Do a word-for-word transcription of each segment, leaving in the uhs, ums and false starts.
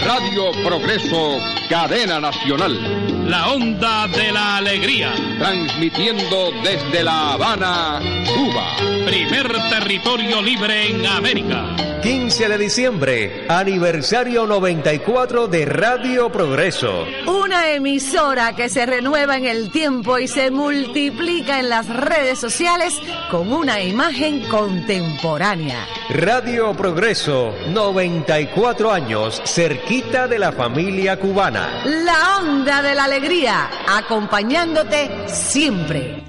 Radio Progreso, cadena nacional. La onda de la alegría. Transmitiendo desde La Habana, Cuba. Primer territorio libre en América. quince de diciembre, aniversario noventa y cuatro de Radio Progreso. Una emisora que se renueva en el tiempo y se multiplica en las redes sociales con una imagen contemporánea. Radio Progreso, noventa y cuatro años, cerquita de la familia cubana. La onda de la alegría, acompañándote siempre.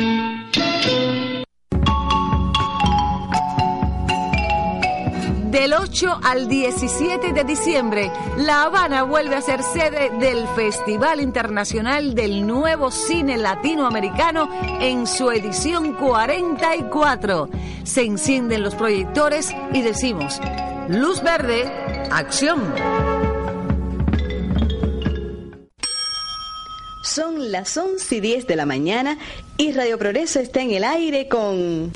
Del ocho al diecisiete de diciembre, La Habana vuelve a ser sede del Festival Internacional del Nuevo Cine Latinoamericano en su edición cuarenta y cuatro. Se encienden los proyectores y decimos, luz verde, acción. Son las once y diez de la mañana y Radio Progreso está en el aire con...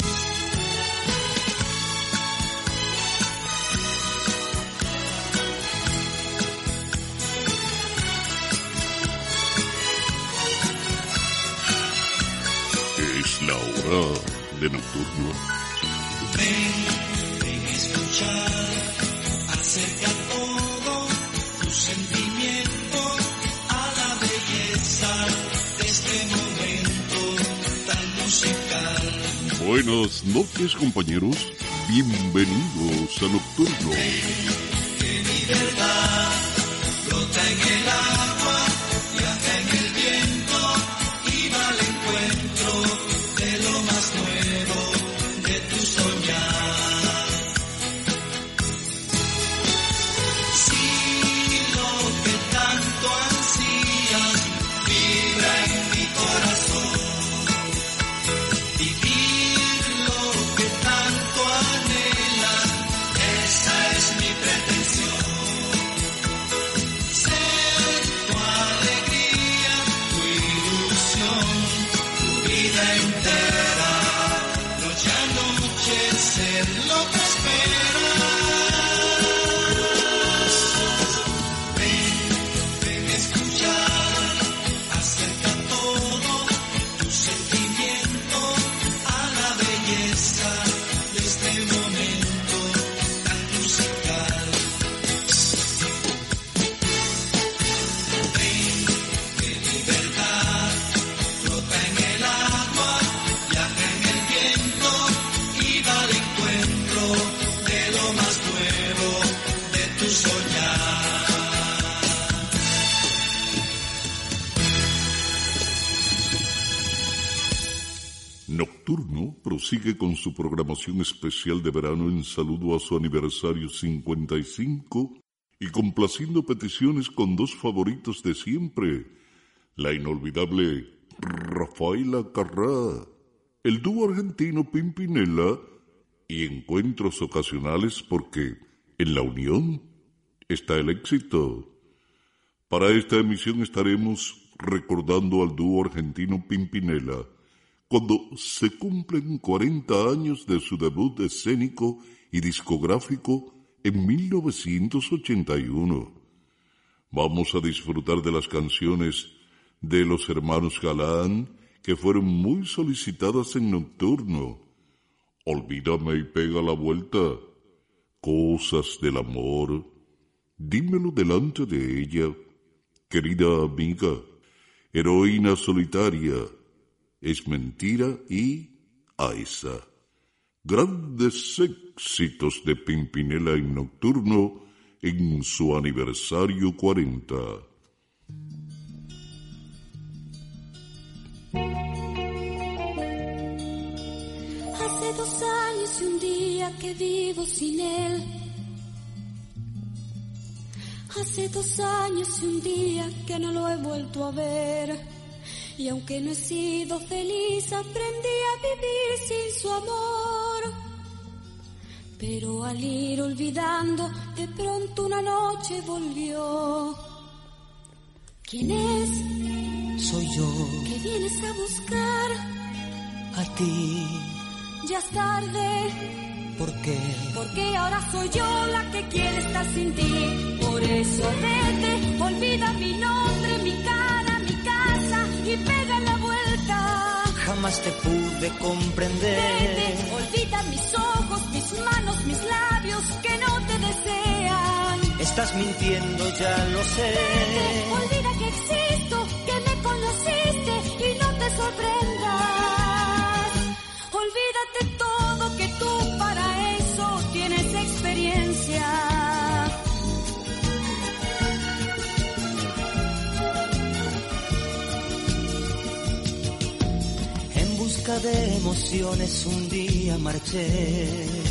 Es la hora de Nocturno. Ven, ven a escuchar, acerca todo tu sentimiento a la belleza de este momento tan musical. Buenas noches, compañeros. Bienvenidos a Nocturno. Ven, que mi verdad flota en el agua, viaja en el viento y va al encuentro de lo más nuevo de tu soñar. Si lo que tanto ansías vibra en mi corazón, vivir lo que tanto anhelas, esa es mi pretensión. Ser tu alegría, tu ilusión, tu vida entera, noche a noche ser lo que esperas. Ven, ven a escuchar, acerca todo tu sentimiento a la belleza de este momento tan musical. Ven, que libertad flota en el agua, viaja en el viento y va al encuentro de lo más nuevo de tu soñar. Nocturno prosigue con su programación especial de verano en saludo a su aniversario cincuenta y cinco y complaciendo peticiones con dos favoritos de siempre, la inolvidable Rafaela Carrá, el dúo argentino Pimpinela y encuentros ocasionales porque en la unión está el éxito. Para esta emisión estaremos recordando al dúo argentino Pimpinela cuando se cumplen cuarenta años de su debut escénico y discográfico en mil novecientos ochenta y uno. Vamos a disfrutar de las canciones de los hermanos Galán que fueron muy solicitadas en Nocturno. Olvídame y pega la vuelta, Cosas del amor, Dímelo delante de ella, Querida amiga, Heroína solitaria, Es mentira y A esa. Grandes éxitos de Pimpinela en Nocturno en su aniversario cuarenta. Hace dos años y un día que vivo sin él. Hace dos años y un día que no lo he vuelto a ver. Y aunque no he sido feliz, aprendí a vivir sin su amor. Pero al ir olvidando, de pronto una noche volvió. ¿Quién es? Soy yo. ¿Qué vienes a buscar? A ti. Ya es tarde. ¿Por qué? Porque ahora soy yo la que quiere estar sin ti. Por eso vete, olvida mi nombre, mi cara, mi casa y pega la vuelta. Jamás te pude comprender. Vete, olvida mis ojos, mis manos, mis labios que no te desean. Estás mintiendo, ya lo sé. Vete, olvida que existo, que me conociste y no te sorprendas. Olvídate todo, que tú para eso tienes experiencia. En busca de emociones un día marché,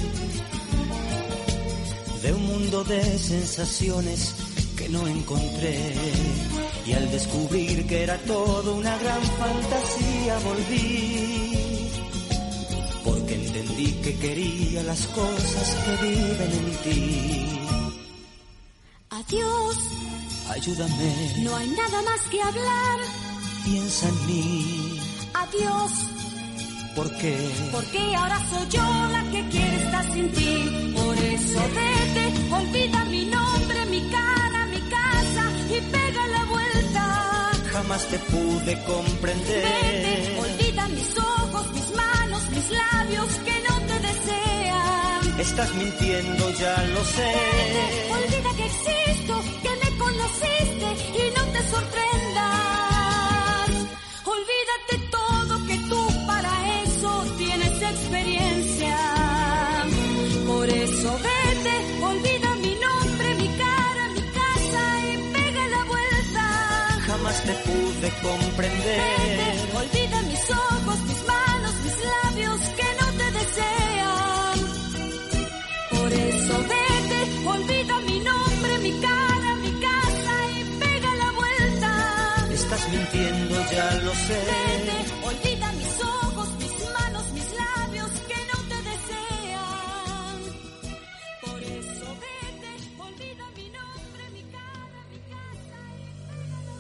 de un mundo de sensaciones que no encontré, y al descubrir que era todo una gran fantasía volví, porque entendí que quería las cosas que viven en ti. Adiós, ayúdame, no hay nada más que hablar. Piensa en mí. Adiós, ¿por qué? Porque ahora soy yo la que quiere estar sin ti. Por eso vete, olvida mi nombre, mi cara, mi casa y pega la vuelta. Jamás te pude comprender. Vete, olvida mis ojos, mis manos, mis labios que no te desean. Estás mintiendo, ya lo sé. Vete, olvida que existo, que me conociste y no te sorprendas. Olvídate todo, que tú para eso tienes experiencia. Por eso vete, olvida mi nombre, mi cara, mi casa y pega la vuelta. Jamás te pude comprender. Vete, olvida mis ojos, mis manos, mis labios que no te desean. Por eso vete, olvida mi nombre, mi cara, mi casa y pega la vuelta. Estás mintiendo, ya lo sé. Vete, olvida mis ojos, mis manos, mis labios que no te desean. Por eso vete, olvida mi nombre, mi cara, mi casa y pega la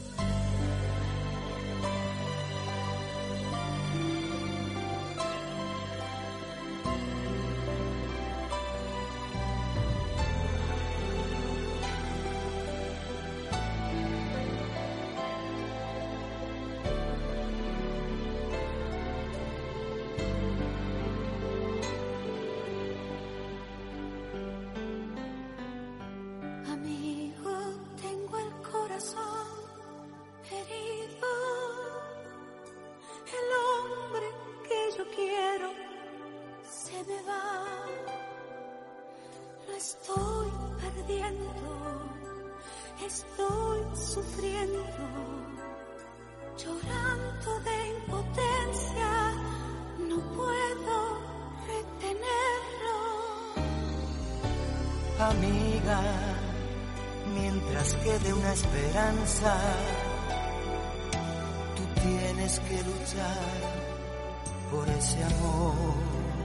Amigo, tengo el corazón herido. El hombre que yo quiero se me va. Lo estoy perdiendo, estoy sufriendo, llorando de impotencia. No puedo retenerlo. Amiga, mientras quede una esperanza, tú tienes que luchar por ese amor.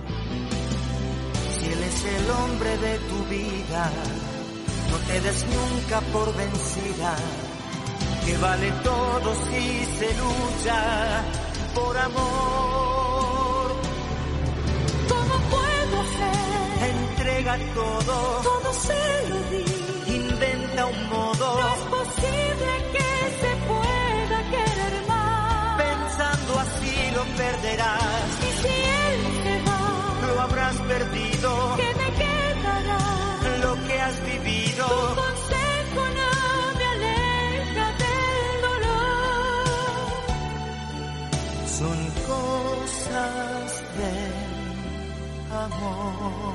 Si él es el hombre de tu vida, no te des nunca por vencida, que vale todo si se lucha por amor. ¿Cómo puedo ser? Entrega todo, Todo se lo di. inventa un modo. No es posible que se pueda querer más. Pensando así lo perderás. Y si él se va, Lo habrás perdido, ¿qué me quedará? lo que has vivido. Tu consejo no me aleja del dolor. Son cosas del amor.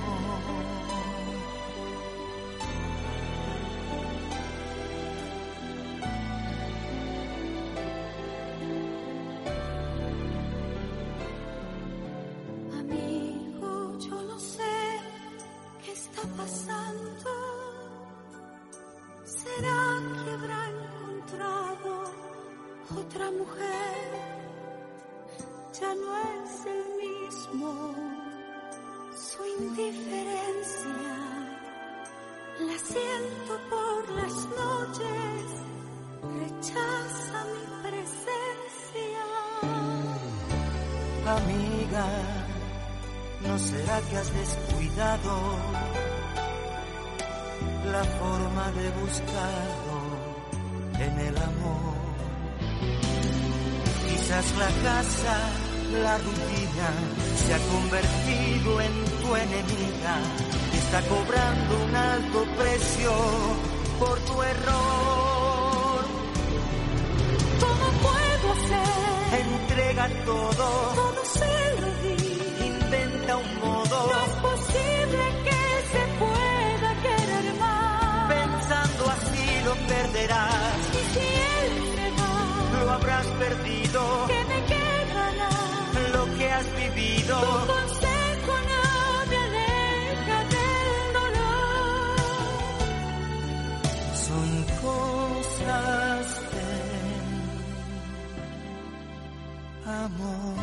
Amigo, yo no sé qué está pasando. ¿Será que habrá encontrado otra mujer? Ya no es el mismo. Su indiferencia la siento por las noches. Rechaza mi presencia. Amiga, ¿no será que has descuidado la forma de buscarlo en el amor. Quizás la casa, la rutina, se ha convertido en tu enemiga y está cobrando un alto precio por tu error. ¿Cómo puedo hacer? Entrega todo, Todo se lo di. inventa un modo. No es posible que se pueda querer más. Pensando así lo perderás. Y si él se va, Lo habrás perdido. ¿qué me quedará? Lo que has vivido. Tu consejo no me aleja del dolor. Son cosas de amor.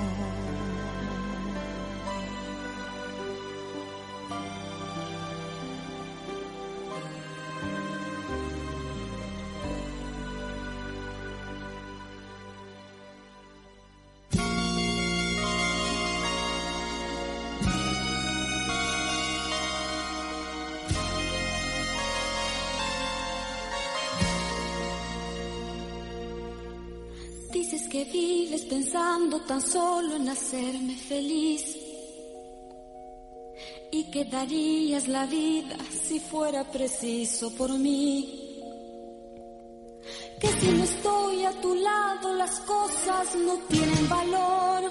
Dices que vives pensando tan solo en hacerme feliz y que darías la vida si fuera preciso por mí. Que si no estoy a tu lado las cosas no tienen valor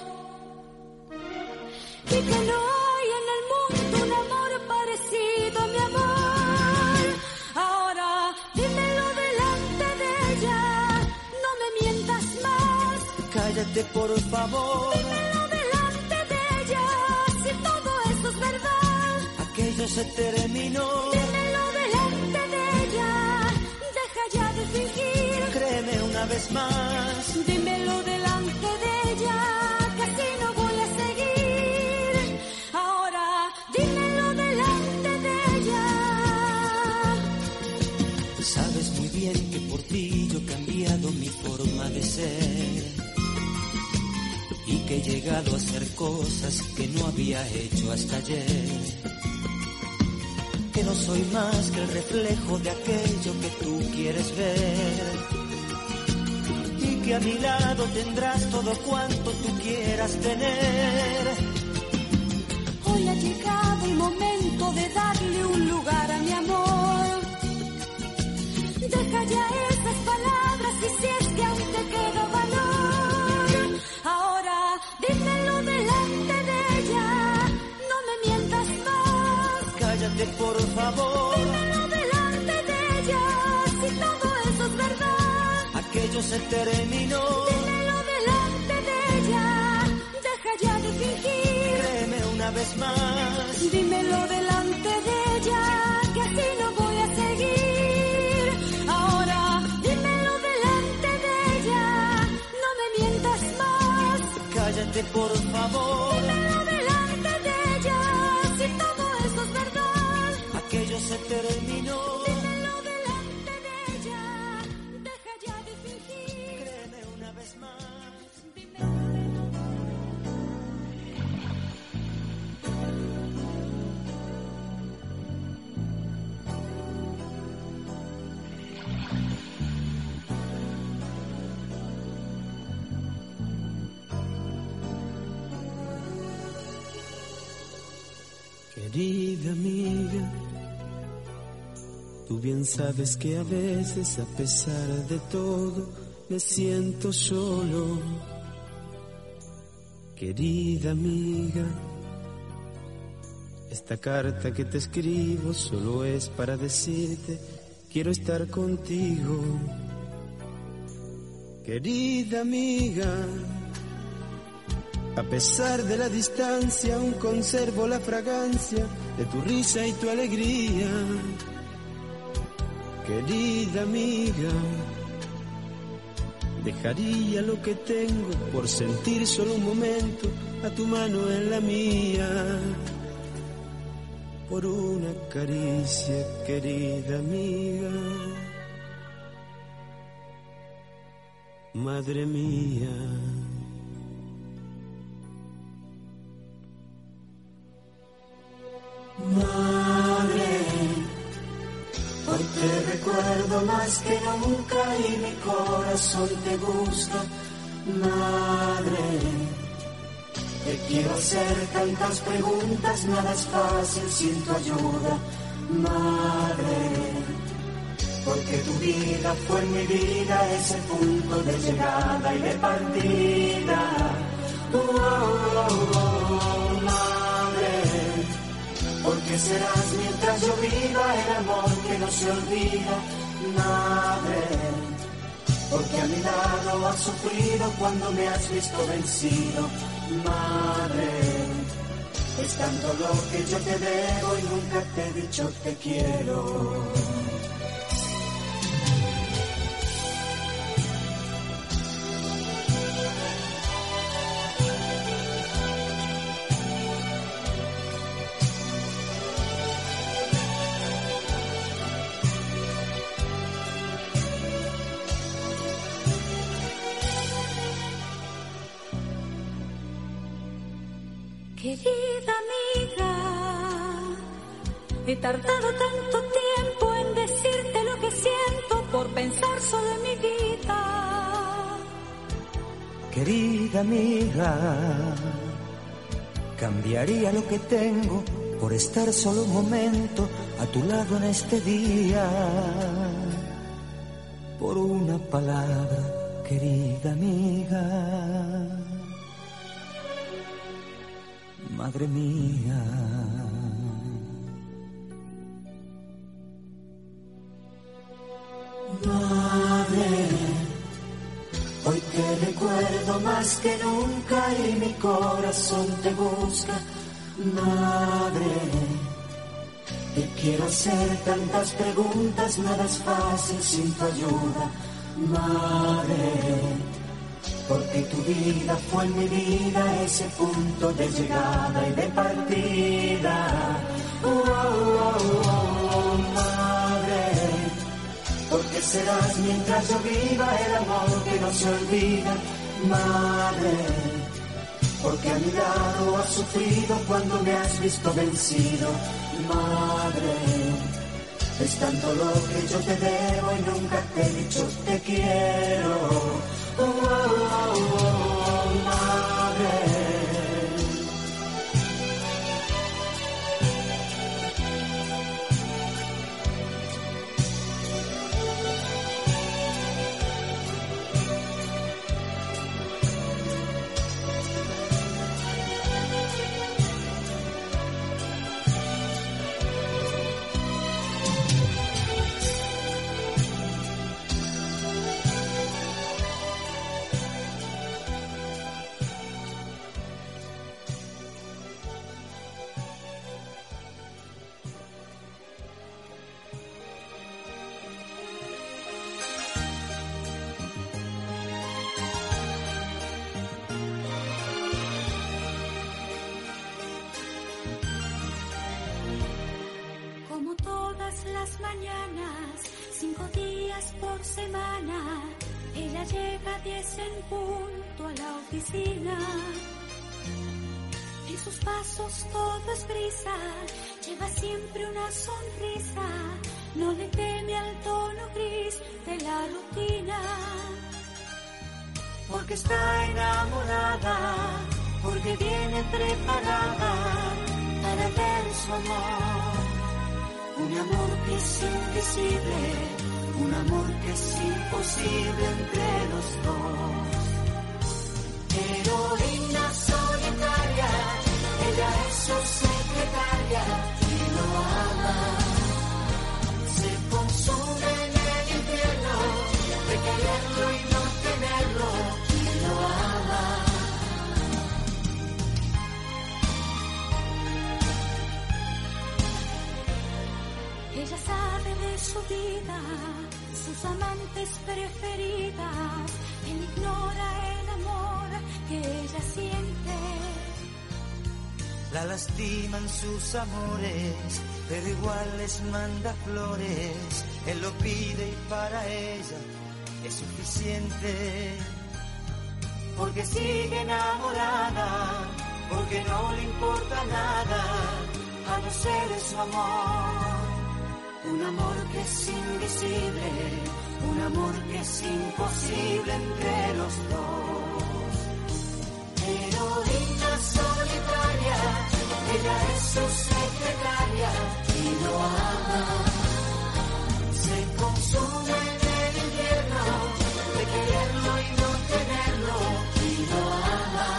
y que no hay en el mundo un amor parecido a mi amor. Ahora dímelo delante de ella, no me mientas más. Cállate por favor. Dímelo delante de ella, si todo eso es verdad. Aquello se terminó. Dímelo delante de ella, deja ya de fingir. Créeme una vez más. Dímelo delante de ella, que así no voy a seguir. Ahora dímelo delante de ella. Sabes muy bien que por ti yo he cambiado mi forma de ser y que he llegado a hacer cosas que no había hecho hasta ayer. Que no soy más que el reflejo de aquello que tú quieres ver. Y que a mi lado tendrás todo cuanto tú quieras tener. Hoy ha llegado el momento de darle un lugar a mi amor. Deja ya esas palabras y si es que aún te queda valor. Ahora dímelo delante de ella, no me mientas más. Cállate por favor. Dímelo delante de ella, si todo eso es verdad. Aquello se terminó. Dímelo delante de ella, deja ya de fingir. Créeme una vez más. Dímelo delante de ella, que así no voy a seguir. Ahora dímelo delante de ella, no me mientas más. Cállate por favor. Dímelo delante de ella, si todo eso es verdad. Aquello se terminó. Dímelo delante de ella, deja ya de fingir. Créeme una vez más. Querida amiga, tú bien sabes que a veces, a pesar de todo, me siento solo. Querida amiga, esta carta que te escribo solo es para decirte, quiero estar contigo. Querida amiga, a pesar de la distancia, aún conservo la fragancia de tu risa y tu alegría. Querida amiga, dejaría lo que tengo por sentir solo un momento a tu mano en la mía. Por una caricia, querida amiga. Madre mía. Madre, por recuerdo más que nunca y mi corazón te busca, madre. Te quiero hacer tantas preguntas, nada es fácil sin tu ayuda, madre. Porque tu vida fue mi vida, ese punto de llegada y de partida. Oh, oh, oh, madre. Porque serás mientras yo viva el amor que no se olvida, madre. Porque a mi lado has sufrido cuando me has visto vencido, madre. Es tanto lo que yo te debo y nunca te he dicho te quiero. Querida amiga, he tardado tanto tiempo en decirte lo que siento por pensar solo en mi vida. Querida amiga, cambiaría lo que tengo por estar solo un momento a tu lado en este día. Por una palabra, querida amiga. Madre mía, madre, hoy te recuerdo más que nunca y mi corazón te busca, madre. Te quiero hacer tantas preguntas, nada es fácil sin tu ayuda, madre. Porque tu vida fue mi vida, ese punto de llegada y de partida. Oh, oh, oh, oh, madre. Porque serás mientras yo viva el amor que no se olvida, madre. Porque a mi lado has sufrido cuando me has visto vencido, madre. Es tanto lo que yo te debo y nunca te he dicho te quiero. Oh, oh, oh, oh, madre. Las mañanas, cinco días por semana, ella llega a diez en punto a la oficina. En sus pasos todo es prisa, lleva siempre una sonrisa, no le teme al tono gris de la rutina. Porque está enamorada, porque viene preparada para ver su amor. Un amor que es invisible, un amor que es imposible entre los dos. Heroína solitaria, ella es su secretaria y lo ama. Se consume en el infierno de quererlo y no tenerlo y lo ama. Ella sabe de su vida, sus amantes preferidas. Él ignora el amor que ella siente. La lastiman sus amores, pero igual les manda flores. Él lo pide y para ella es suficiente. Porque sigue enamorada, porque no le importa nada, a no ser de su amor. un amor que es invisible, un amor que es imposible entre los dos. Heroína solitaria, ella es su secretaria y lo ama. Se consume en el invierno de quererlo y no tenerlo y lo ama.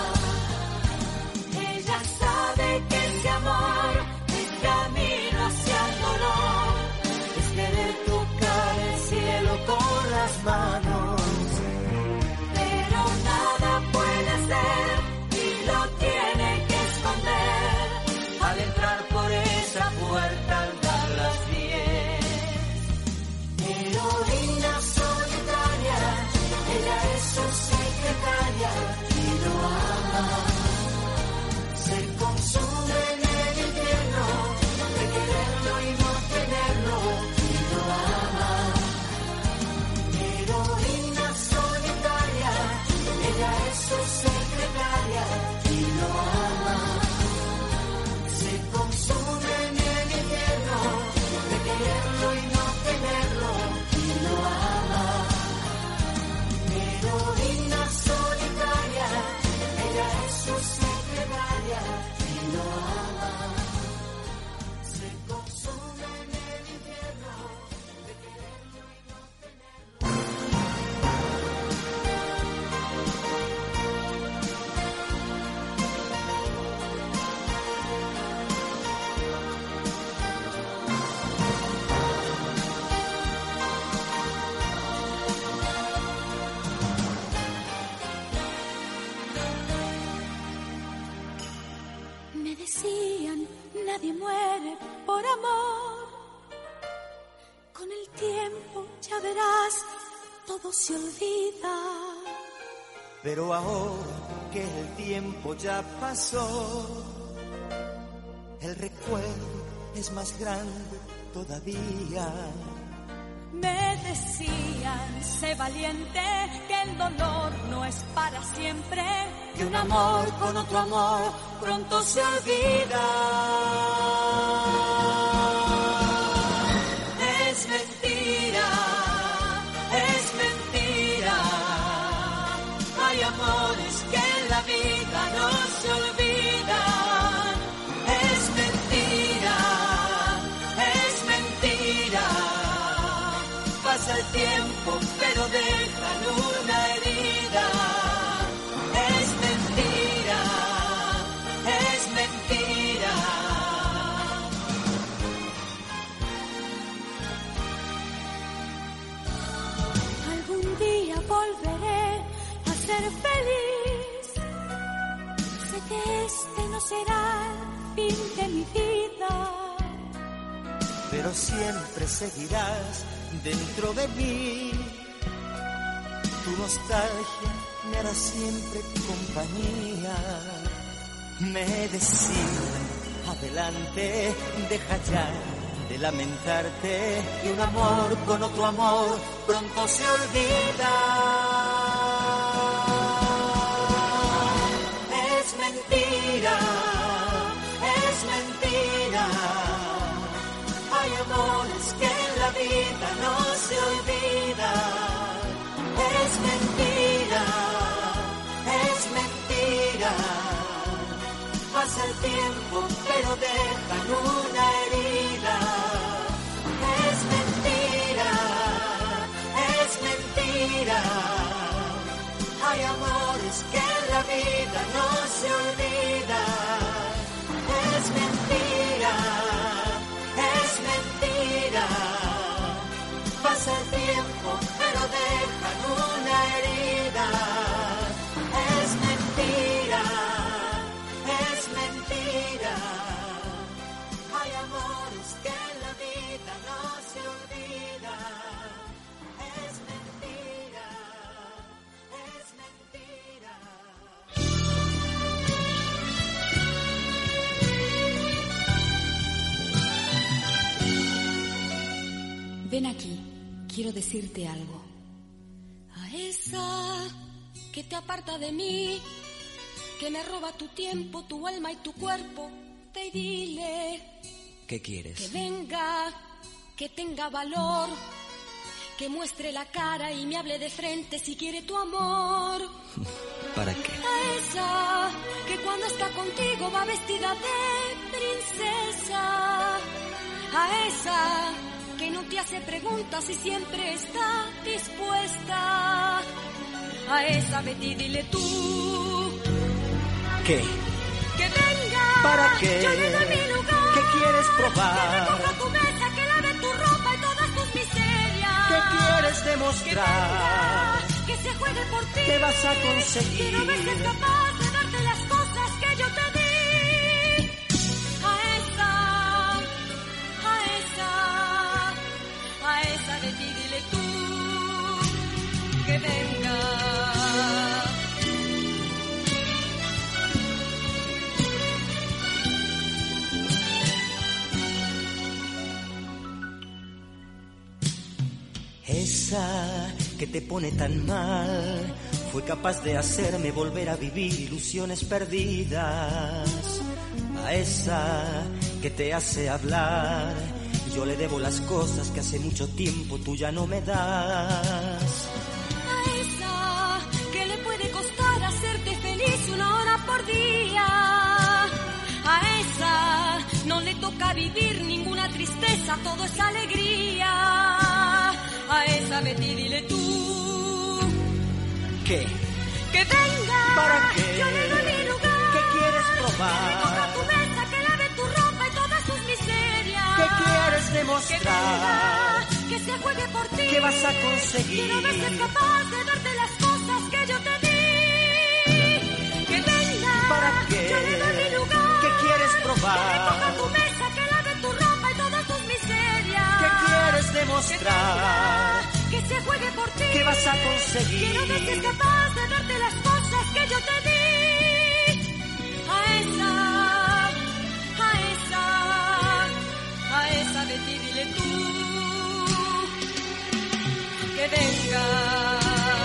Ella sabe que ese amor es camino hacia el dolor, es querer tocar el cielo con las manos, pero nada puede hacer y lo tiene que esconder al entrar por esa puerta al dar las diez. Heroína solitaria, ella es su secretaria y lo ama. Se consume en el infierno de quererlo y no tenerlo y lo ama. Heroína solitaria, ella es su secretaria y lo ama. Se consume en el infierno de quererlo y no tenerlo y lo ama. Heroína solitaria, ella es su secretaria y lo ama. Se consume en el infierno de quererlo y no Me decían, nadie muere por amor. Con el tiempo ya verás, todo se olvida. Pero ahora que el tiempo ya pasó, el recuerdo es más grande todavía. Me decían, sé valiente, que el dolor no es para siempre, Que un amor con otro amor pronto se olvida. es mentira, es mentira. Hay amores que en la vida no se olvidan. Es mentira, es mentira. Pasa el tiempo, pero dejan una herida. Es mentira, es mentira. Algún día volveré a ser feliz. Sé que este no será el fin de mi vida, pero siempre seguirás dentro de mí. Tu nostalgia me hará siempre compañía. Me decían, adelante, deja ya de lamentarte, que un amor con otro amor pronto se olvida. Es mentira, es mentira. Hay amores que en la vida no se olvidan. Es mentira, es mentira. Pasa el tiempo, pero dejan una herida. Es mentira, es mentira. Hay amores que en la vida no se olvidan. Es mentira, es mentira. Pasa el tiempo, pero dejan una herida. Es mentira, es mentira. Hay amores que en la vida no se olvidan. Es mentira, es mentira. Ven aquí, quiero decirte algo. A esa que te aparta de mí, que me roba tu tiempo, tu alma y tu cuerpo, ve y dile ¿Qué quieres? que venga, que tenga valor, que muestre la cara y me hable de frente si quiere tu amor. ¿Para qué? A esa que cuando está contigo va vestida de princesa. A esa que no te hace preguntas y siempre está dispuesta. A esa Betty dile tú. ¿Qué? Que venga. ¿Para qué? Yo le doy mi lugar. ¿Qué quieres probar? Que recoja tu mesa, que lave tu ropa y todas tus miserias. ¿Qué quieres demostrar? Que venga, que se juegue por ti. ¿Qué vas a conseguir? Que no ves que es capaz de darte las cosas que yo te di. A esa, a esa, a esa de ti dile tú. Que venga. Esa que te pone tan mal fue capaz de hacerme volver a vivir ilusiones perdidas. A esa que te hace hablar, yo le debo las cosas que hace mucho tiempo tú ya no me das. A esa que le puede costar hacerte feliz una hora por día. A esa no le toca vivir ninguna tristeza, todo es alegría. A esa Betty dile tú. ¿Qué? Que venga. ¿Para qué? Yo le doy mi lugar. ¿Qué quieres Que probar? recoja tu mesa, que lave tu ropa y todas tus miserias. ¿Qué quieres demostrar? Que venga, que se juegue por ti. ¿Qué vas a conseguir? Que no ves que es capaz de darte las cosas que yo te di. Que venga. ¿Para qué? Yo le doy mi lugar. ¿Qué quieres probar? Que recoja tu mesa, que lave tu ropa y todas tus miserias. ¿Qué quieres demostrar? Que, venga, que se juegue por ti. ¿Qué vas a conseguir? Que no ves que es capaz de darte las cosas que yo te di. A esa, a esa, a esa de ti dile tú. Que venga.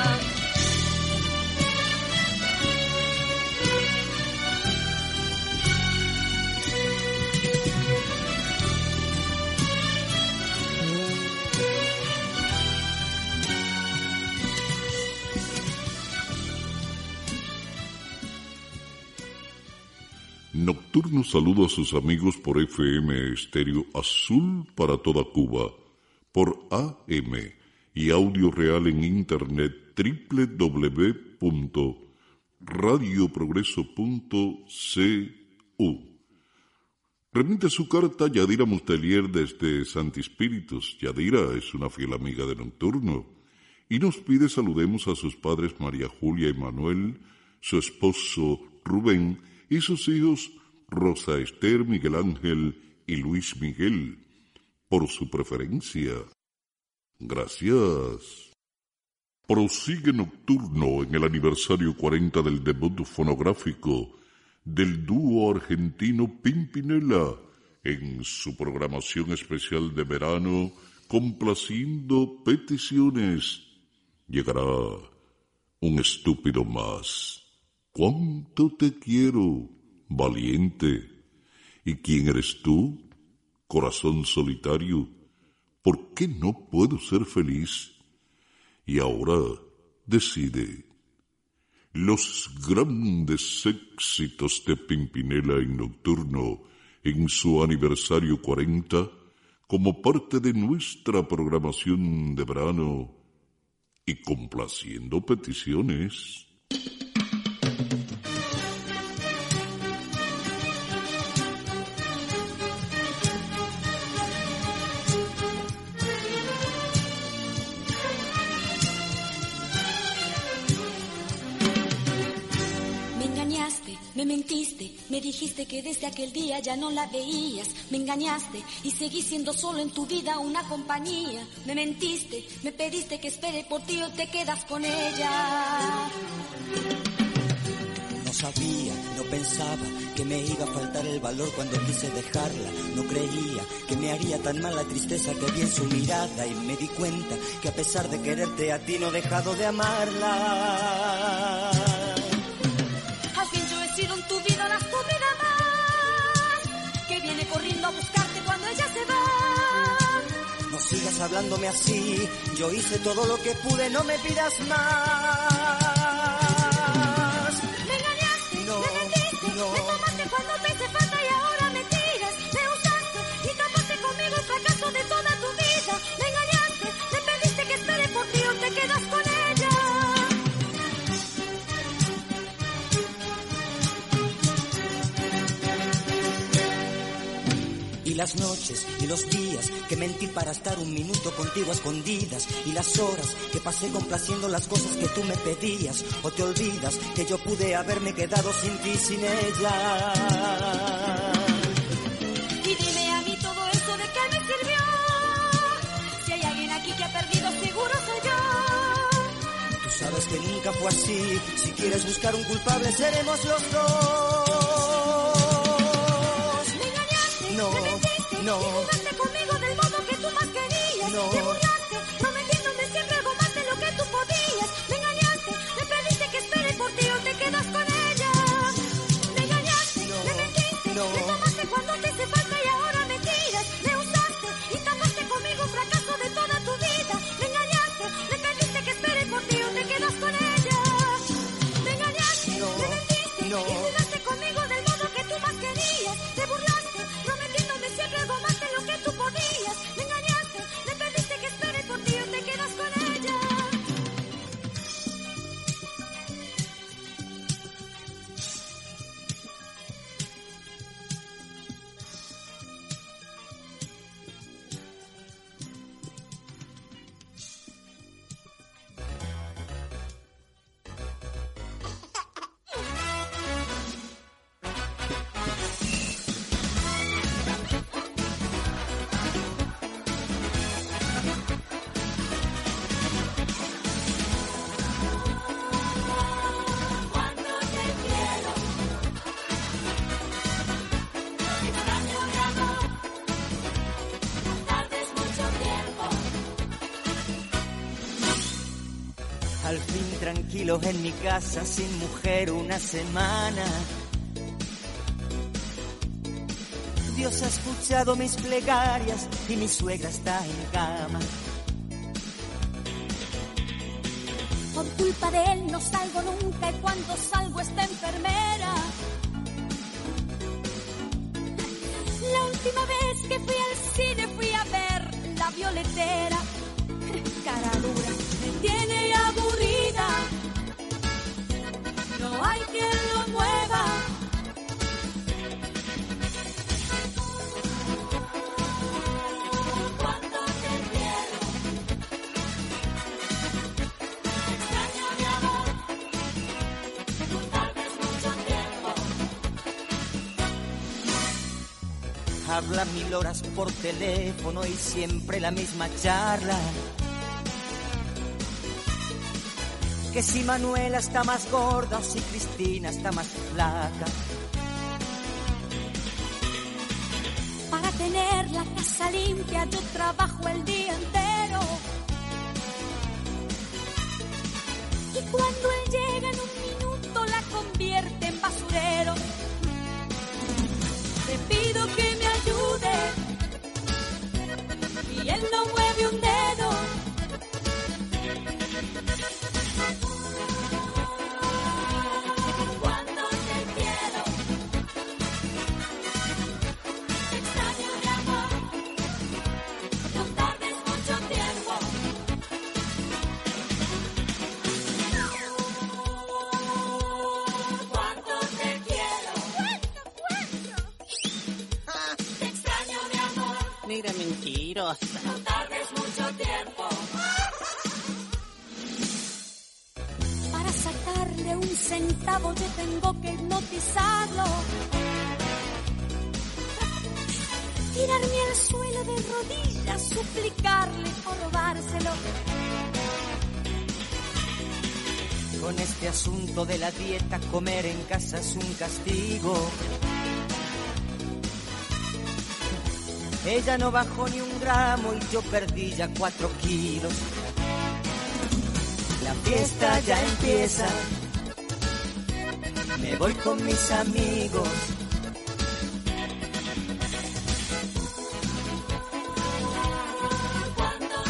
Nocturno saludo a sus amigos por F M Estéreo Azul para toda Cuba, por A M y audio real en internet doble u doble u doble u punto radio progreso punto c u. Remite su carta Yadira Mustelier desde Santi Espíritus. Yadira es una fiel amiga de Nocturno y nos pide saludemos a sus padres María Julia y Manuel, su esposo Rubén y sus hijos Rosa Esther, Miguel Ángel y Luis Miguel, por su preferencia. Gracias. Prosigue Nocturno en el aniversario cuarenta del debut fonográfico del dúo argentino Pimpinela en su programación especial de verano, complaciendo peticiones. Llegará un estúpido más. ¿Cuánto te quiero, valiente? ¿Y quién eres tú, corazón solitario? ¿Por qué no puedo ser feliz? Y ahora decide. Los grandes éxitos de Pimpinela en Nocturno en su aniversario cuarenta como parte de nuestra programación de verano y complaciendo peticiones. Me mentiste, me dijiste que desde aquel día ya no la veías. Me engañaste y seguí siendo solo en tu vida una compañía. Me mentiste, me pediste que espere por ti o te quedas con ella. No sabía, no pensaba que me iba a faltar el valor cuando quise dejarla. No creía que me haría tan mal la tristeza que vi en su mirada. Y me di cuenta que a pesar de quererte a ti no he dejado de amarla. He sido en tu vida la estúpida más que viene corriendo a buscarte cuando ella se va. hablándome así. Yo hice todo lo que pude, no me pidas más. Me engañaste, no, me mentiste, no. me tomaste cuando te hice falta y ahora me tiras. Me usaste y tapaste conmigo el fracaso de toda tu vida. Me engañaste, me pediste que espere por ti o te quedas con ella. Y las noches y los días que mentí para estar un minuto contigo a escondidas, y las horas que pasé complaciendo las cosas que tú me pedías, o te olvidas que yo pude haberme quedado sin ti, sin ella. Y dime a mí todo eso de qué me sirvió. Si hay alguien aquí que ha perdido, seguro soy yo. Tú sabes que nunca fue así. Si quieres buscar un culpable, seremos los dos. Me engañaste, no, me mentiste, no. y jugaste conmigo del modo que tú más querías. No. Te burlaste, prometiéndome siempre algo más de lo que tú podías. Me engañaste, me pediste que espere por ti o te quedas con ella. Me engañaste, No, me mentiste, no. me tomaste cuando te hice falta y ahora me tiras. Me usaste y tapaste conmigo un fracaso de toda tu vida. Me engañaste, me pediste que espere por ti o te quedas con ella. Me engañaste, No, me mentiste, no. y jugaste conmigo del modo que tú más querías. Te burlaste, prometiéndome siempre algo más de lo que tú podías. Me engañaste, me pediste que espere por ti o te quedas con ella. Al fin tranquilo en mi casa, sin mujer una semana. Dios ha escuchado mis plegarias y mi suegra está en cama. Por culpa de él no salgo nunca y cuando salgo está enfermera. La última vez que fui al cine fui a ver La Violetera. Cara dura, me tiene aburrida. No hay quien lo mueva. Cuando te quiero, extraño mi amor. Tú tardes mucho tiempo. Habla mil horas por teléfono y siempre la misma charla. Que si Manuela está más gorda o si Cristina está más flaca. Para tener la casa limpia yo trabajo el día entero. Y cuando él llega en un minuto la convierte en basurero. Te pido que me ayude y él no mueve un dedo. Cuando te quiero, extraño mi amor. No tardes mucho tiempo. Cuando te quiero, te extraño mi amor. Mira, mentirosa. No tardes mucho tiempo. Para sacarle un centavo yo tengo que hipnotizarlo. Tirarme al suelo de rodillas, suplicarle o robárselo. Con este asunto de la dieta, comer en casa es un castigo. Ella no bajó ni un gramo y yo perdí ya cuatro kilos. La fiesta ya empieza, me voy con mis amigos. Cuando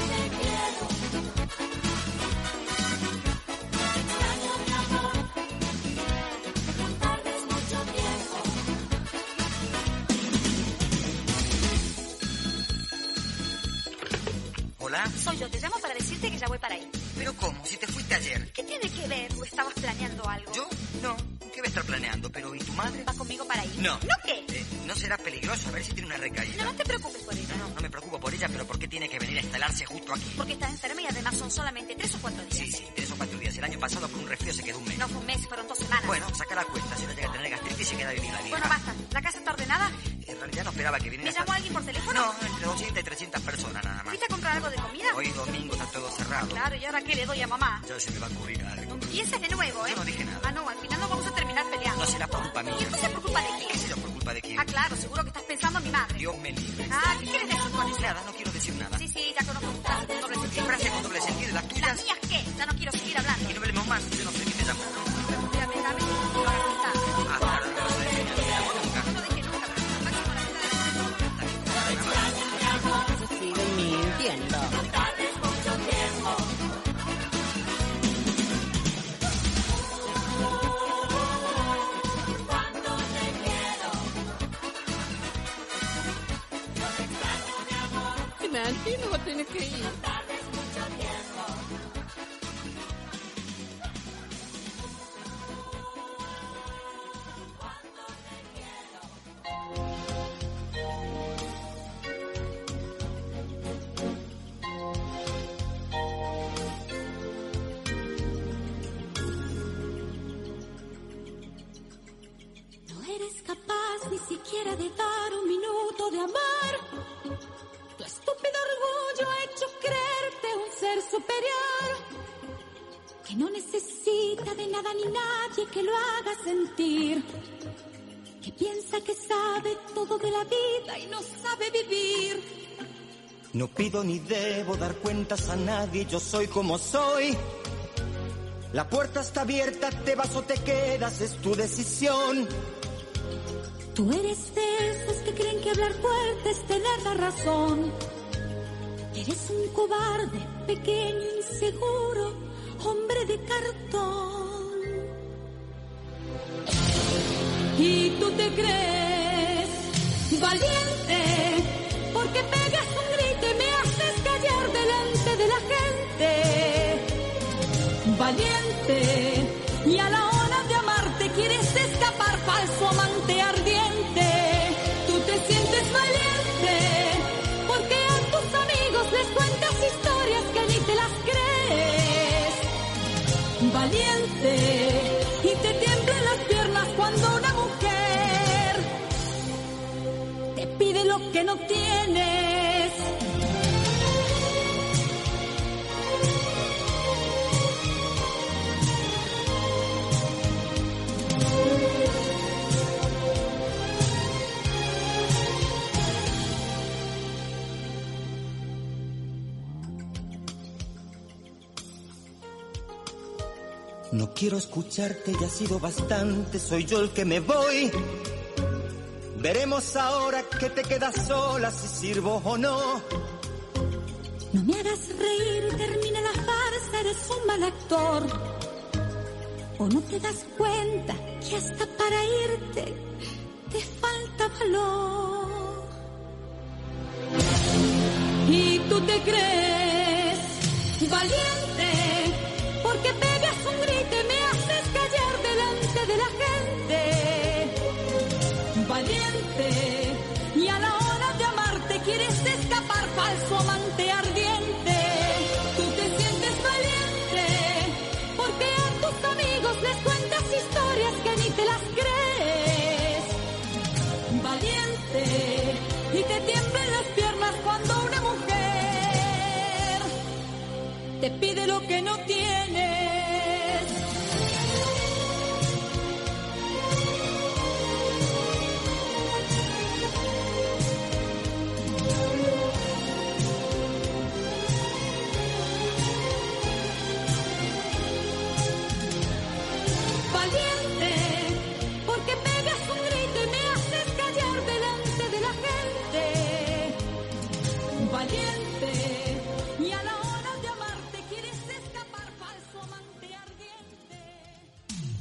soy yo. Te llamo para decirte que ya voy para ahí. ¿Pero cómo? Si te fuiste ayer. ¿Qué tiene que ver? ¿O estabas planeando algo? ¿Yo? No. ¿Qué voy a estar planeando? ¿Pero y tu madre? ¿Va conmigo para ir? No. ¿No qué? Eh, ¿No será peligroso? A ver si tiene una recaída. No, no te preocupes por ella. No, no me preocupo por ella, pero ¿por qué tiene que venir a instalarse justo aquí? Porque está enferma y además son solamente tres o cuatro días. Sí, sí, tres o cuatro días. El año pasado por un resfrío se quedó un mes. No fue un mes, fueron dos semanas. Bueno, saca la cuenta. Si no llega a tener gastritis y se queda a vivir la vieja. Bueno, basta. ¿La casa está ordenada? En realidad no esperaba que viniera. ¿Me llamó alguien por teléfono? No, entre doscientas y trescientas personas nada más. ¿Fuiste a comprar algo de comida? Hoy domingo está todo cerrado. Claro, ¿y ahora qué le doy a mamá? Ya se me va a ocurrir algo. Empiezas de nuevo, ¿eh? Yo no dije nada. Ah, no, al final nos vamos a terminar peleando. No será por culpa mía. ¿Y entonces por culpa de quién? ¿Qué será por culpa de quién? Ah, claro, seguro que estás pensando en mi madre. Dios me libre. Ah, ¿qué quieres decir con eso? Nada, no quiero decir nada. Sí, sí, ya conozco tus frases con doble ¿Qué sentido. frase con doble sentido? ¿Las tuyas? ¿Las mías qué? Ya no quiero seguir hablando. Y no hablemos más. Yo no sé ni me llamo. Mira, mira, mira, lo voy a contar. Ah, claro, no sé. No me llamo nunca. No dije nunca, pero el máximo la vida de Siguen mintiendo. Nancy, no va a tener que ir. No eres capaz ni siquiera de dar un minuto de amar. Tu estúpido orgullo ha hecho creerte un ser superior, que no necesita de nada ni nadie que lo haga sentir, que piensa que sabe todo de la vida y no sabe vivir. No pido ni debo dar cuentas a nadie, yo soy como soy. La puerta está abierta, te vas o te quedas, es tu decisión. Tú eres de esos que creen que hablar fuerte es tener la razón. Eres un cobarde, pequeño, inseguro, hombre de cartón. Y tú te crees valiente, porque pegas un grito y me haces callar delante de la gente. Valiente, y a la hora de amarte quieres escapar, falso amante ardiente. Tú te sientes valiente, porque a tus amigos les cuentas historias que ni te las crees. Valiente, y te tiemblan las piernas cuando una mujer te pide lo que no tienes. No quiero escucharte, ya ha sido bastante, soy yo el que me voy. Veremos ahora que te quedas sola, si sirvo o no. No me hagas reír, termina la farsa, eres un mal actor. ¿O no te das cuenta que hasta para irte te falta valor? Y tú te crees valiente, porque pegas un grito y me haces callar delante de la gente. Valiente, y a la hora de amarte quieres escapar, falso amante ardiente. Tú te sientes valiente, porque a tus amigos les cuentas historias que ni te las crees. Valiente, y te tiemblan las piernas cuando una mujer te pide lo que no tienes. Valiente, porque pegas un grito y me haces callar delante de la gente. Valiente, y a la hora de amarte quieres escapar, falso amante ardiente.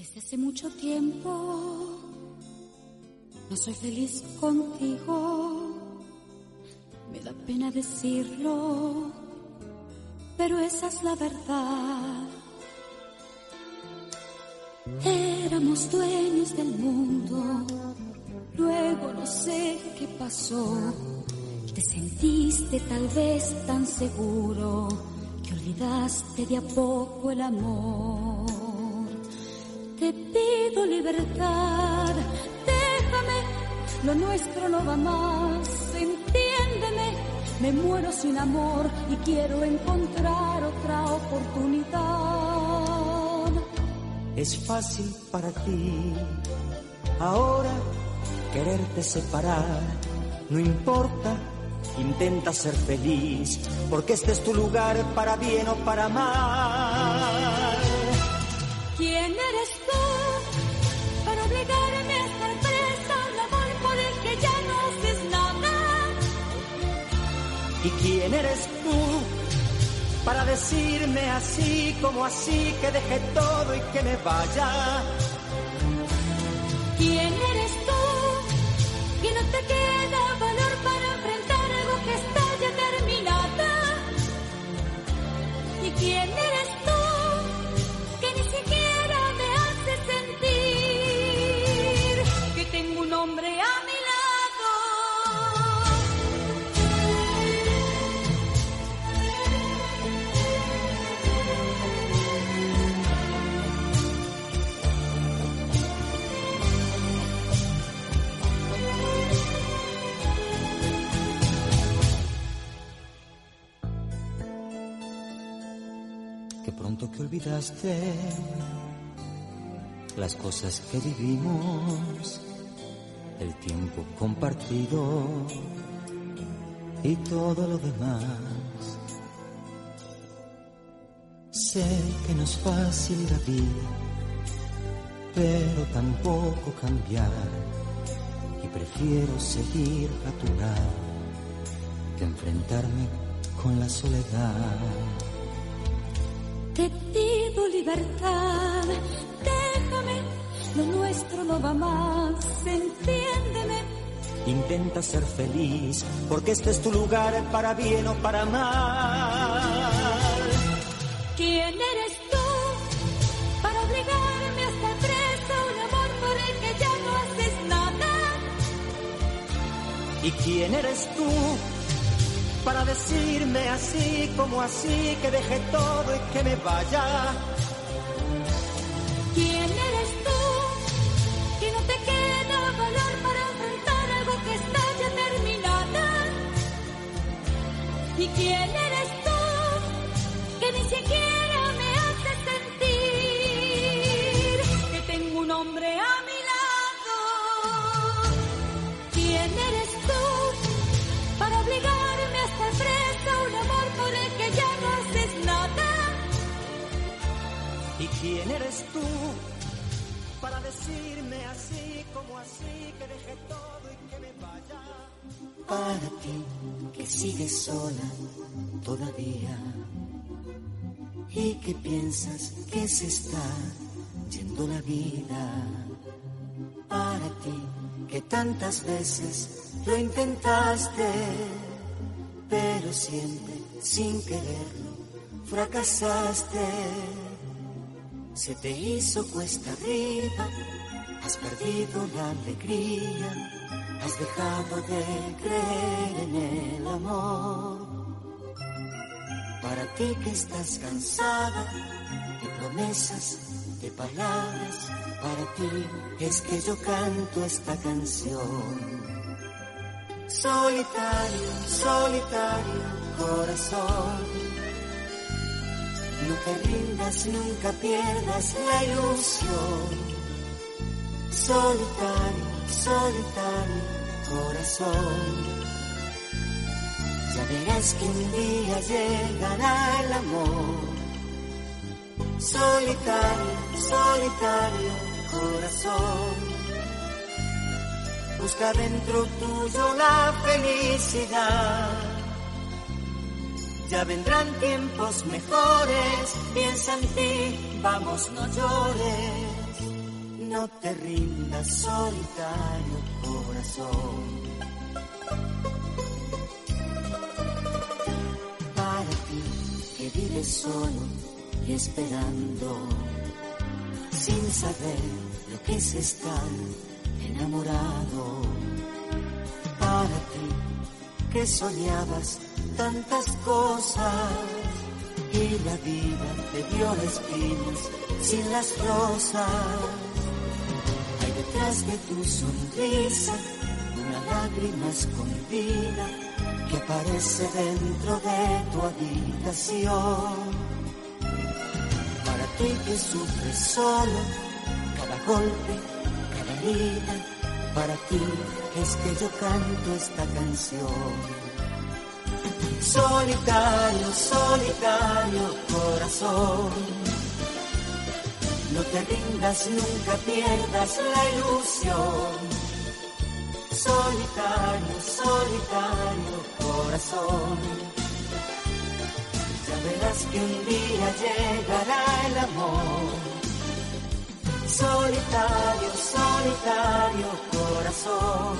Desde hace mucho tiempo no soy feliz contigo. Me da pena decirlo, pero esa es la verdad. Éramos dueños del mundo, luego no sé qué pasó. Te sentiste tal vez tan seguro que olvidaste de a poco el amor. Te pido libertad, déjame, lo nuestro no va más, entiéndeme, me muero sin amor y quiero encontrar otra oportunidad. Es fácil para ti ahora quererte separar, no importa, intenta ser feliz, porque este es tu lugar para bien o para mal. ¿Quién eres tú para obligarme a estar presa a un amor por el que ya no haces nada? ¿Y quién eres tú para decirme así como así que deje todo y que me vaya? ¿Quién eres tú que no te queda valor para enfrentar algo que está ya terminada? ¿Y quién eres tú que ni siquiera me hace sentir que tengo un hombre a mi lado? Qué pronto que olvidaste las cosas que vivimos, el tiempo compartido y todo lo demás. Sé que no es fácil la vida, pero tampoco cambiar, y prefiero seguir a tu lado que enfrentarme con la soledad. Te pido libertad, déjame, lo nuestro no va más, entiéndeme. Intenta ser feliz, porque este es tu lugar para bien o para mal. ¿Quién eres tú para obligarme a estar presa a un amor por el que ya no haces nada? ¿Y quién eres tú para decirme así como así que deje todo y que me vaya? ¿Quién eres tú que no te queda valor para enfrentar algo que está ya terminada? ¿Y quién eres tú que ni siquiera me hace sentir que tengo un hombre a mi lado? ¿Quién eres tú para obligarme a estar presa a un amor por el que ya no haces nada? ¿Y quién eres tú para decirme así como así que deje todo y que me vaya? Para ti que sigues sola todavía y que piensas que se está yendo la vida. Para ti que tantas veces lo intentaste, pero siempre sin quererlo fracasaste. Se te hizo cuesta arriba, has perdido la alegría, has dejado de creer en el amor. Para ti que estás cansada de promesas, de palabras, para ti es que yo canto esta canción. Solitario, solitario corazón, no te rindas, nunca pierdas la ilusión. Solitario, solitario corazón, ya verás que un día llegará el amor. Solitario, solitario corazón, busca dentro tuyo la felicidad. Ya vendrán tiempos mejores, piensa en ti, vamos, no llores. No te rindas, solitario corazón. Para ti que vives solo y esperando, sin saber lo que es estar enamorado. Para ti que soñabas tantas cosas y la vida te dio espinas sin las rosas. Hay detrás de tu sonrisa una lágrima escondida que aparece dentro de tu habitación. Para ti que sufres solo cada golpe, cada herida, para ti es que yo canto esta canción. Solitario, solitario corazón, no te rindas, nunca pierdas la ilusión. Solitario, solitario corazón, ya verás que un día llegará el amor. Solitario, solitario corazón,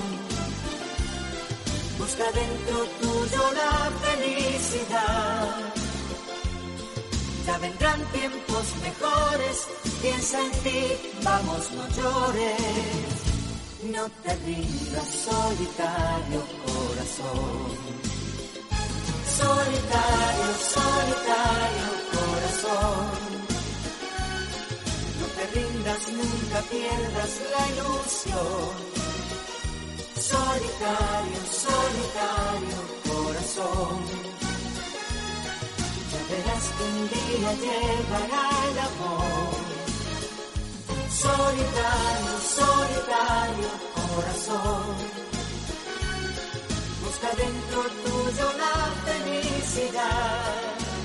busca dentro tuyo la felicidad. Ya vendrán tiempos mejores, piensa en ti, vamos, no llores. No te rindas, solitario corazón. Solitario, solitario corazón, no te rindas, nunca pierdas la ilusión. Solitario, solitario corazón, ya verás que un día llegará el amor. Solitario, solitario corazón, busca dentro tuyo la felicidad.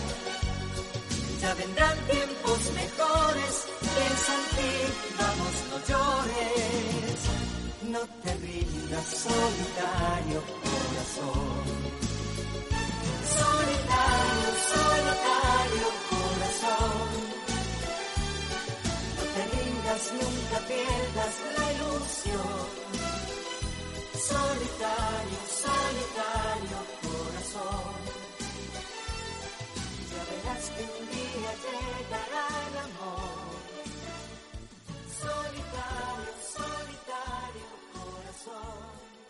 Ya vendrán tiempos mejores, piensa en ti, vamos, no llores. No te rindas, solitario corazón. Solitario, solitario corazón, no te rindas, nunca pierdas la ilusión. Solitario, solitario corazón, ya verás que un día llegará el amor. Solitario, solitario corazón.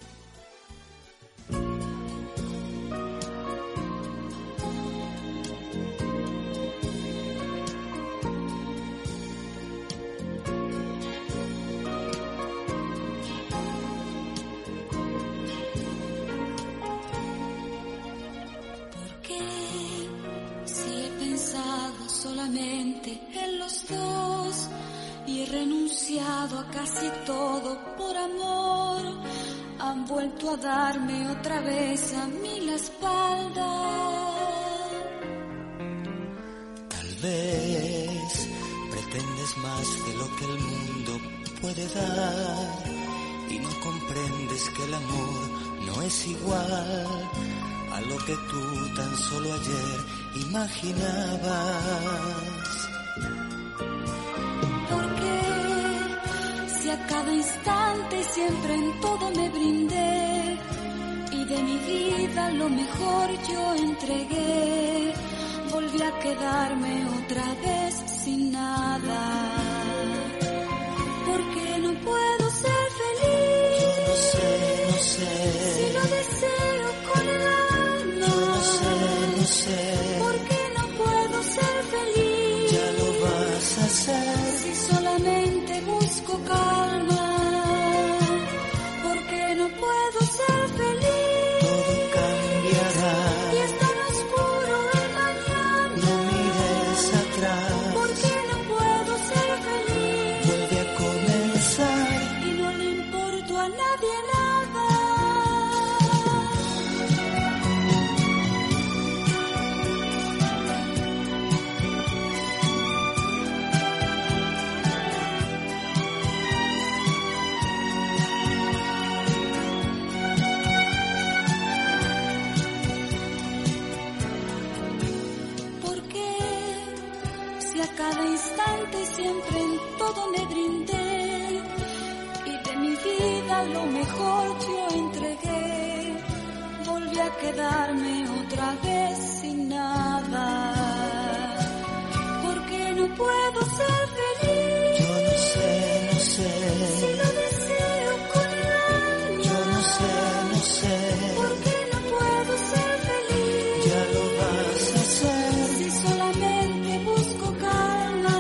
Solamente en los dos y he renunciado a casi todo por amor. Han vuelto a darme otra vez a mí la espalda. Tal vez pretendes más de lo que el mundo puede dar y no comprendes que el amor no es igual a lo que tú tan solo ayer imaginabas. Porque si a cada instante siempre en todo me brindé y de mi vida lo mejor yo entregué, volví a quedarme otra vez sin nada. Porque no puedo ser feliz. Yo no sé, no sé. Si lo deseo con el alma. No sé, ¿por qué no puedo ser feliz? Ya lo vas a hacer. Si solamente busco calma, ¿por qué no puedo ser feliz? Todo cambiará. Y es tan oscuro el mañana. No mires atrás. ¿Por qué no puedo ser feliz? Vuelve a comenzar. Y no le importo a nadie nada. Cada instante siempre en todo me brindé vida lo mejor yo entregué, volví a quedarme otra vez sin nada, porque no puedo ser feliz. Yo no sé, no sé, si lo deseo con el alma. Yo no sé, no sé, porque no puedo ser feliz. Ya lo vas a hacer si solamente busco calma,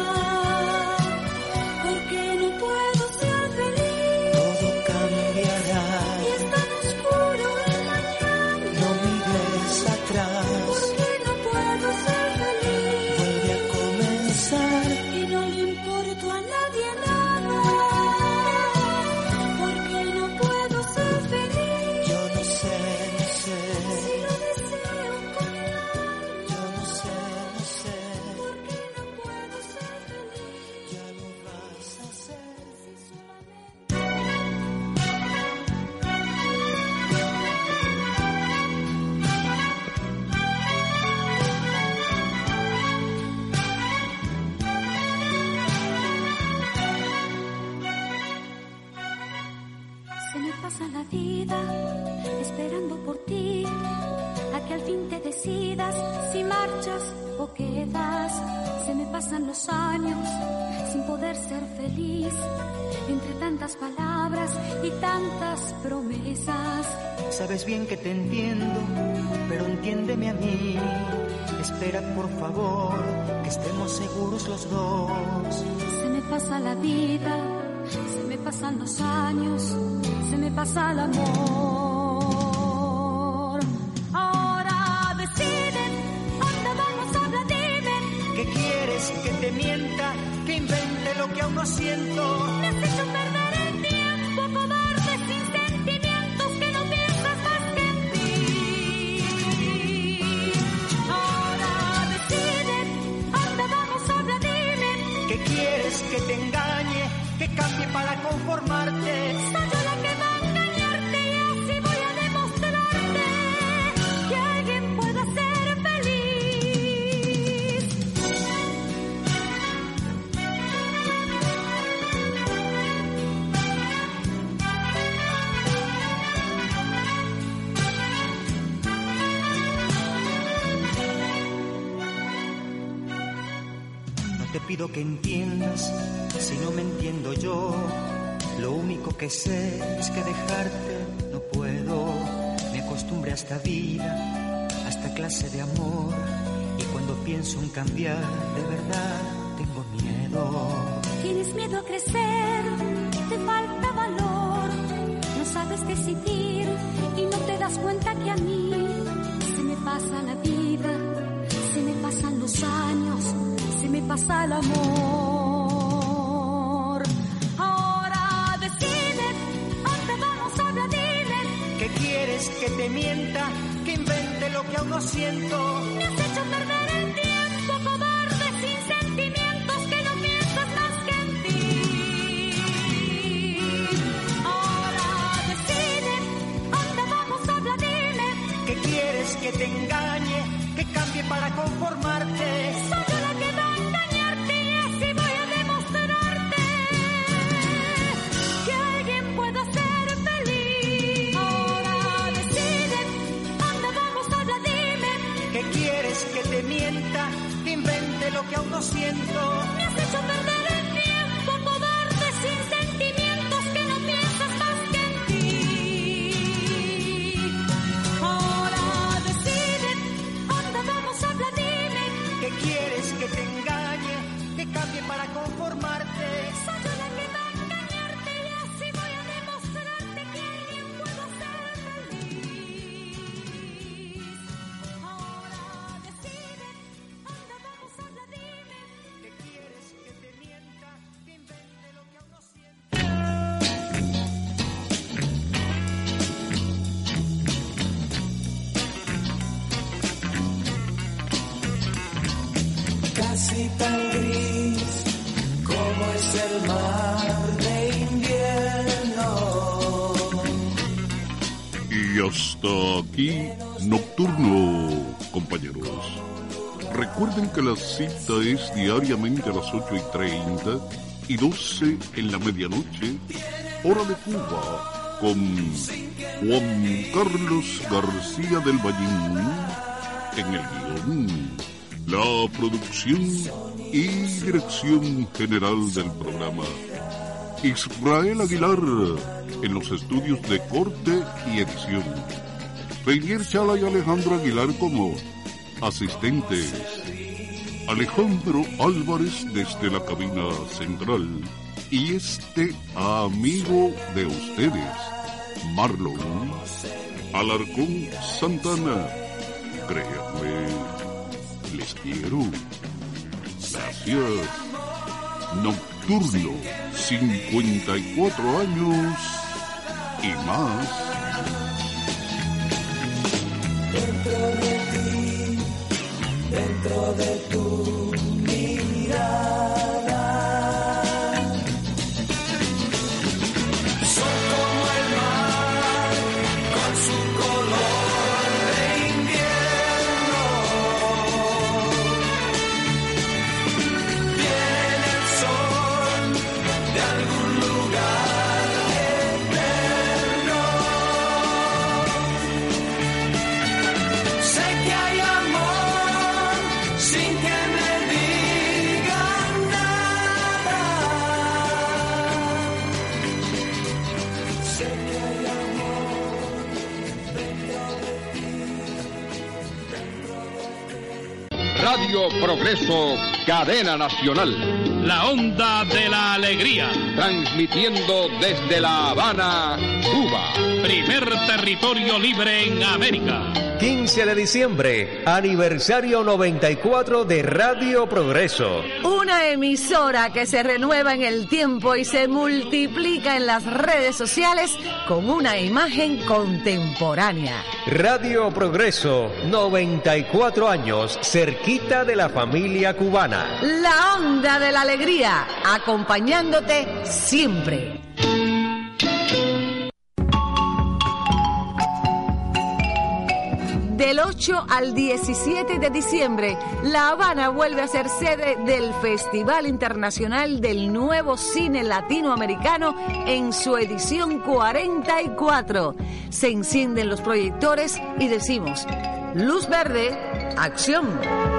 porque no puedo ser feliz. Todo cambiará y es tan oscuro el mañana. No mires atrás, porque no puedo ser feliz. Vuelve a comenzar y no le importo a nadie nada, porque no puedo ser feliz. Yo no sé, no sé, si lo deseo con el alma. Yo no sé, no sé, porque no puedo ser feliz. Ya lo vas a hacer si solamente se me pasa la vida esperando por ti, a que al fin te decidas si marchas o quedas. Se me pasan los años sin poder ser feliz, entre tantas palabras y tantas promesas. Sabes bien que te entiendo, pero entiéndeme a mí. Espera por favor, que estemos seguros los dos. Se me pasa la vida, se me pasan los años, se me pasa el amor. Ahora decide, ¿dónde vamos? Habla, dime. ¿Qué quieres? ¿Que te mienta? ¿Que invente lo que aún no siento? Me has hecho perder el tiempo, cobarde, sin sentimientos, que no piensas más que en ti. Ahora decide, ¿dónde vamos? Habla, dime. ¿Qué quieres? ¿Que te engañe? ¿Que cambie para conformarte? Soy yo la que va a engañarte y así voy a demostrarte que alguien pueda ser feliz. No te pido que entiendas si no me entiendo yo. Lo único que sé es que dejarte no puedo. Me acostumbré a esta vida, a esta clase de amor, y cuando pienso en cambiar, de verdad tengo miedo. Tienes miedo a crecer, te falta valor, no sabes decidir y no te das cuenta que a mí se me pasa la vida, se me pasan los años, se me pasa el amor. Ahora decide, ¿dónde vamos? Habla, dime. ¿Qué quieres? ¿Que te mienta? ¿Que invente lo que aún no siento? Me has hecho perder el tiempo, cobarde, sin sentimientos, que no piensas más que en ti. Ahora decide, ¿dónde vamos? Habla, dime. ¿Qué quieres? ¿Que te engañe? ¿Que cambie para conformarte? Soy yo la que va a engañarte y así voy a demostrarte que alguien pueda ser feliz. Ahora decide, ¿dónde vamos? Habla, dime. ¿Qué quieres? ¿Que te mienta? ¿Que invente lo que aún no siento? Me has hecho perder el tiempo, cobarde, sin sentimientos, que no piensas más que en ti. Ahora decide, ¿dónde vamos? Habla, dime. ¿Qué quieres? ¿Que te engañe? ¿Que cambie para conformarte? Soy yo la que va a engañarte y así voy a demostrarte que alguien puedo ser feliz. Ahora decide, ¿dónde vamos? Habla, dime. ¿Qué quieres? ¿Que te mienta? ¿Que invente lo que aún no siento? Casi tan gris como es el mar de invierno. Y hasta aquí, Nocturno, compañeros. Recuerden que la cita es diariamente a las ocho y treinta y doce en la medianoche Hora de Cuba, con Juan Carlos García del Vallín en el guión, la producción y dirección general del programa. Israel Aguilar en los estudios de corte y edición. Reinier Chala y Alejandro Aguilar como asistentes. Alejandro Álvarez desde la cabina central. Y este amigo de ustedes, Marlon Alarcón Santana. Créanme, les quiero. Gracias. Nocturno, cincuenta y cuatro años y más. Dentro de ti, dentro de tu mirada, soy como el mar con su color de invierno. Viene el sol de algún lugar eterno. Sé que hay amor sin que me digan nada. Sé que hay amor dentro de ti, dentro de ti. Radio Progreso, cadena nacional. La onda de la alegría. Transmitiendo desde La Habana, Cuba. Primer territorio libre en América. quince de diciembre, aniversario noventa y cuatro de Radio Progreso. Una emisora que se renueva en el tiempo y se multiplica en las redes sociales con una imagen contemporánea. Radio Progreso, noventa y cuatro años, cerquita de la familia cubana. La onda de la alegría, acompañándote siempre. Del ocho al diecisiete de diciembre, La Habana vuelve a ser sede del Festival Internacional del Nuevo Cine Latinoamericano en su edición cuarenta y cuatro. Se encienden los proyectores y decimos, luz verde, acción.